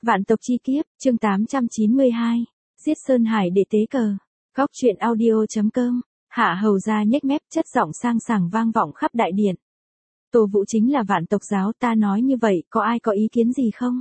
Vạn tộc chi kiếp, chương 892. Giết Sơn Hải để tế cờ. Góc truyện audio.com. Hạ hầu ra nhếch mép, chất giọng sang sảng vang vọng khắp đại điện. Tô Vũ chính là vạn tộc giáo, ta nói như vậy, có ai có ý kiến gì không?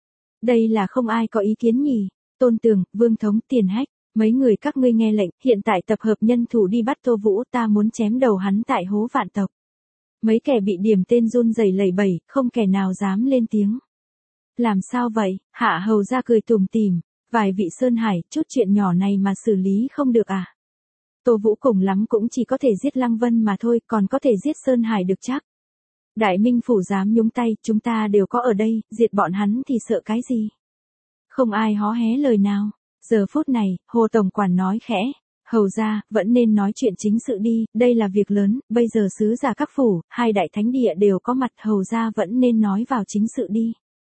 Đây là không ai có ý kiến nhỉ? Tôn Tường, Vương Thống, Tiền Hách, mấy người các ngươi nghe lệnh, hiện tại tập hợp nhân thủ đi bắt Tô Vũ, ta muốn chém đầu hắn tại hố vạn tộc. Mấy kẻ bị điểm tên run rẩy lẩy bẩy, không kẻ nào dám lên tiếng. Làm sao vậy? Hạ hầu ra cười tủm tỉm, vài vị Sơn Hải, chút chuyện nhỏ này mà xử lý không được à? Tô Vũ cùng lắm cũng chỉ có thể giết Lăng Vân mà thôi, còn có thể giết Sơn Hải được chắc. Đại Minh Phủ dám nhúng tay, chúng ta đều có ở đây, diệt bọn hắn thì sợ cái gì? Không ai hó hé lời nào. Giờ phút này, Hồ Tổng Quản nói khẽ, hầu ra, vẫn nên nói chuyện chính sự đi, đây là việc lớn, bây giờ sứ giả các phủ, hai đại thánh địa đều có mặt, hầu ra vẫn nên nói vào chính sự đi.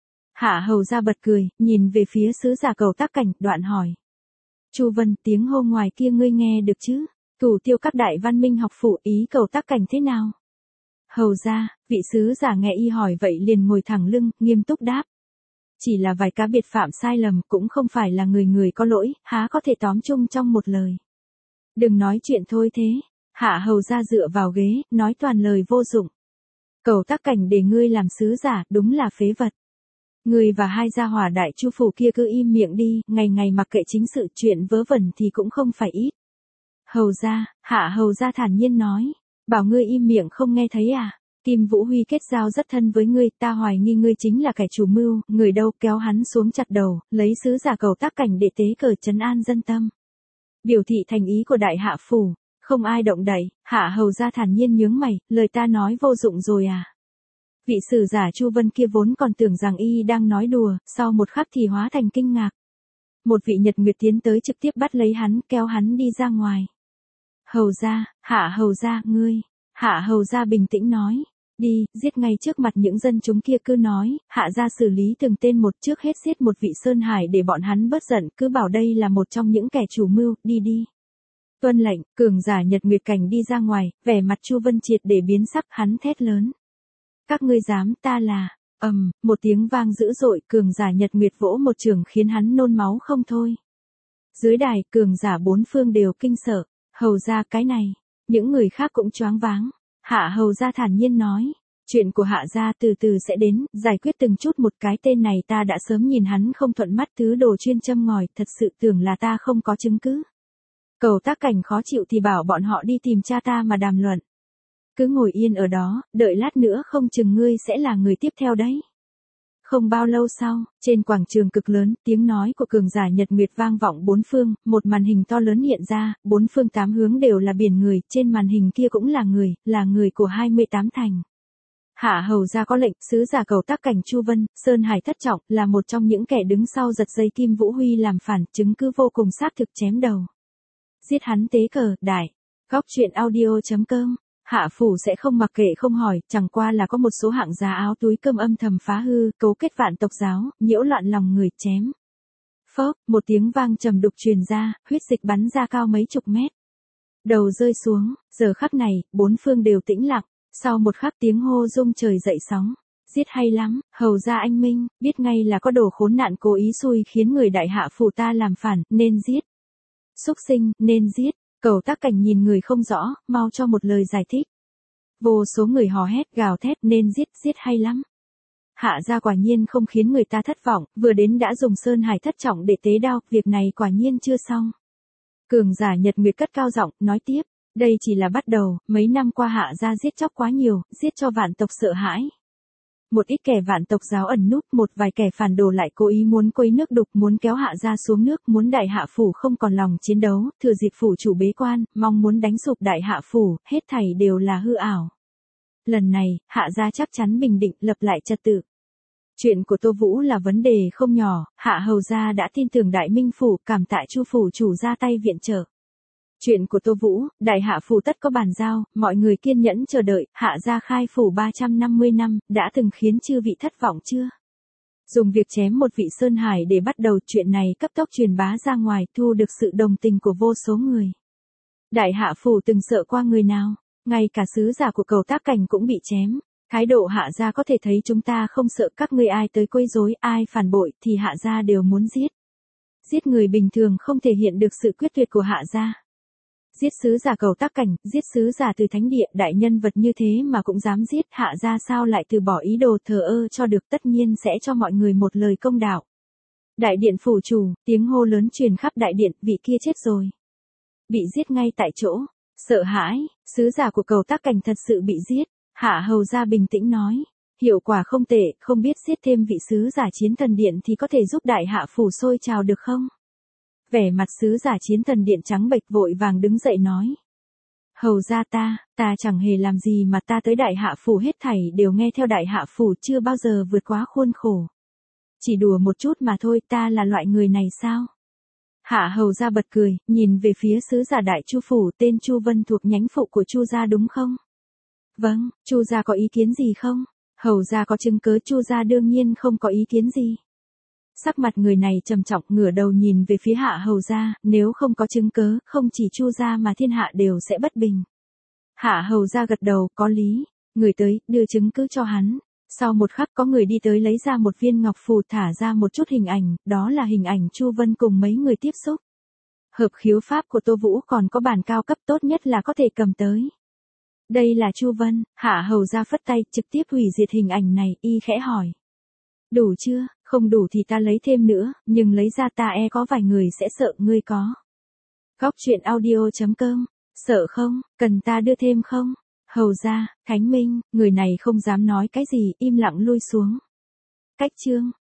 Hạ hầu ra bật cười, nhìn về phía sứ giả Cầu Tác Cảnh, đoạn hỏi. Chu Vân, tiếng hô ngoài kia ngươi nghe được chứ? Thủ tiêu các đại văn minh học phủ, ý Cầu Tác Cảnh thế nào? Hầu ra, vị sứ giả nghe y hỏi vậy liền ngồi thẳng lưng, nghiêm túc đáp. Chỉ là vài cá biệt phạm sai lầm, cũng không phải là người người có lỗi, há có thể tóm chung trong một lời. Đừng nói chuyện thôi thế. Hạ hầu ra dựa vào ghế, nói toàn lời vô dụng. Cầu Tác Cảnh để ngươi làm sứ giả, đúng là phế vật. Ngươi và hai gia hỏa đại chu phủ kia cứ im miệng đi, ngày ngày mặc kệ chính sự, chuyện vớ vẩn thì cũng không phải ít. Hầu ra, Hạ hầu ra thản nhiên nói, bảo ngươi im miệng không nghe thấy à? Kim Vũ Huy kết giao rất thân với ngươi, ta hoài nghi ngươi chính là kẻ chủ mưu, người đâu kéo hắn xuống chặt đầu, lấy sứ giả Cầu Tác Cảnh để tế cờ trấn an dân tâm. Biểu thị thành ý của đại hạ phủ, không ai động đậy. Hạ hầu ra thản nhiên nhướng mày, lời ta nói vô dụng rồi à? Vị sử giả Chu Vân kia vốn còn tưởng rằng y đang nói đùa, sau một khắc thì hóa thành kinh ngạc. Một vị Nhật Nguyệt tiến tới trực tiếp bắt lấy hắn, kéo hắn đi ra ngoài. Hầu ra, Hạ hầu ra, ngươi. Hạ hầu ra bình tĩnh nói. Đi, giết ngay trước mặt những dân chúng kia, cứ nói, hạ ra xử lý từng tên một, trước hết giết một vị Sơn Hải để bọn hắn bớt giận, cứ bảo đây là một trong những kẻ chủ mưu, đi đi. Tuân lệnh, cường giả Nhật Nguyệt Cảnh đi ra ngoài, vẻ mặt Chu Vân triệt để biến sắc, hắn thét lớn. Các ngươi dám, ta là, một tiếng vang dữ dội, cường giả Nhật Nguyệt vỗ một trường khiến hắn nôn máu không thôi. Dưới đài, cường giả bốn phương đều kinh sợ, hầu ra cái này, những người khác cũng choáng váng. Hạ hầu ra thản nhiên nói, chuyện của hạ gia từ từ sẽ đến, giải quyết từng chút một, cái tên này ta đã sớm nhìn hắn không thuận mắt, thứ đồ chuyên châm ngòi, thật sự tưởng là ta không có chứng cứ. Cầu Tác Cảnh khó chịu thì bảo bọn họ đi tìm cha ta mà đàm luận. Cứ ngồi yên ở đó, đợi lát nữa không chừng ngươi sẽ là người tiếp theo đấy. Không bao lâu sau, trên quảng trường cực lớn, tiếng nói của cường giả Nhật Nguyệt vang vọng bốn phương, một màn hình to lớn hiện ra, bốn phương tám hướng đều là biển người, trên màn hình kia cũng là người của 28 thành. Hạ hầu ra có lệnh, sứ giả Cầu Tác Cảnh Chu Vân, Sơn Hải thất trọng, là một trong những kẻ đứng sau giật dây Kim Vũ Huy làm phản, chứng cứ vô cùng xác thực, chém đầu. Giết hắn tế cờ, đại. Góc truyện audio.com. Hạ phủ sẽ không mặc kệ không hỏi, chẳng qua là có một số hạng giá áo túi cơm âm thầm phá hư, cấu kết vạn tộc giáo, nhiễu loạn lòng người, chém. Phốc, một tiếng vang trầm đục truyền ra, huyết dịch bắn ra cao mấy chục mét. Đầu rơi xuống, giờ khắc này, bốn phương đều tĩnh lặng, sau một khắc tiếng hô rung trời dậy sóng. Giết hay lắm, hầu ra anh minh, biết ngay là có đồ khốn nạn cố ý xui khiến người đại hạ phủ ta làm phản, nên giết. Xúc sinh, nên giết. Cầu Tác Cảnh nhìn người không rõ, mau cho một lời giải thích. Vô số người hò hét, gào thét, nên giết, giết hay lắm. Hạ gia quả nhiên không khiến người ta thất vọng, vừa đến đã dùng Sơn Hải thất trọng để tế đao, việc này quả nhiên chưa xong. Cường giả Nhật Nguyệt cất cao giọng, nói tiếp, đây chỉ là bắt đầu, mấy năm qua hạ gia giết chóc quá nhiều, giết cho vạn tộc sợ hãi. Một ít kẻ vạn tộc giáo ẩn núp, một vài kẻ phản đồ lại cố ý muốn quấy nước đục, muốn kéo hạ gia xuống nước, muốn đại hạ phủ không còn lòng chiến đấu, thừa dịp phủ chủ bế quan, mong muốn đánh sụp đại hạ phủ, hết thảy đều là hư ảo. Lần này, hạ gia chắc chắn bình định, lập lại trật tự. Chuyện của Tô Vũ là vấn đề không nhỏ, hạ hầu gia đã tin tưởng đại minh phủ, cảm tạ Chu phủ chủ ra tay viện trợ. Chuyện của Tô Vũ, đại hạ phủ tất có bàn giao, mọi người kiên nhẫn chờ đợi, hạ gia khai phủ 350 năm, đã từng khiến chư vị thất vọng chưa? Dùng việc chém một vị Sơn Hải để bắt đầu, chuyện này cấp tốc truyền bá ra ngoài, thu được sự đồng tình của vô số người. Đại hạ phủ từng sợ qua người nào, ngay cả sứ giả của Cầu Tác Cảnh cũng bị chém. Thái độ Hạ gia có thể thấy chúng ta không sợ các ngươi, ai tới quấy rối, ai phản bội thì Hạ gia đều muốn giết. Giết người bình thường không thể hiện được sự quyết tuyệt của Hạ gia. Giết sứ giả Cầu Tác Cảnh, giết sứ giả từ thánh địa, đại nhân vật như thế mà cũng dám giết, Hạ gia sao lại từ bỏ ý đồ thờ ơ cho được, tất nhiên sẽ cho mọi người một lời công đạo. Đại điện phủ chủ, tiếng hô lớn truyền khắp đại điện, vị kia chết rồi. Bị giết ngay tại chỗ. Sợ hãi, sứ giả của Cầu Tác Cảnh thật sự bị giết. Hạ hầu gia bình tĩnh nói. Hiệu quả không tệ, không biết giết thêm vị sứ giả Chiến Thần Điện thì có thể giúp đại hạ phủ sôi trào được không? Vẻ mặt sứ giả Chiến Thần Điện trắng bệch, vội vàng đứng dậy nói. Hầu gia ta chẳng hề làm gì mà ta tới đại hạ phủ hết thảy đều nghe theo đại hạ phủ, chưa bao giờ vượt quá khuôn khổ. Chỉ đùa một chút mà thôi, ta là loại người này sao? Hạ hầu gia bật cười, nhìn về phía sứ giả Đại Chu phủ, tên Chu Vân thuộc nhánh phụ của Chu gia đúng không? Vâng, Chu gia có ý kiến gì không? Hầu gia có chứng cớ? Chu gia đương nhiên không có ý kiến gì. Sắc mặt người này trầm trọng, ngửa đầu nhìn về phía Hạ hầu gia, nếu không có chứng cớ, không chỉ Chu gia mà thiên hạ đều sẽ bất bình. Hạ hầu gia gật đầu, có lý. Người tới, đưa chứng cứ cho hắn. Sau một khắc có người đi tới lấy ra một viên ngọc phù, thả ra một chút hình ảnh, đó là hình ảnh Chu Vân cùng mấy người tiếp xúc. Hợp khiếu pháp của Tô Vũ còn có bản cao cấp, tốt nhất là có thể cầm tới. Đây là Chu Vân. Hạ hầu gia phất tay, trực tiếp hủy diệt hình ảnh này, y khẽ hỏi. Đủ chưa? Không đủ thì ta lấy thêm nữa, nhưng lấy ra ta có vài người sẽ sợ, ngươi có. Góc truyện audio.com. Sợ không? Cần ta đưa thêm không? Hầu gia, Khánh Minh, người này không dám nói cái gì, im lặng lui xuống. Cách chương.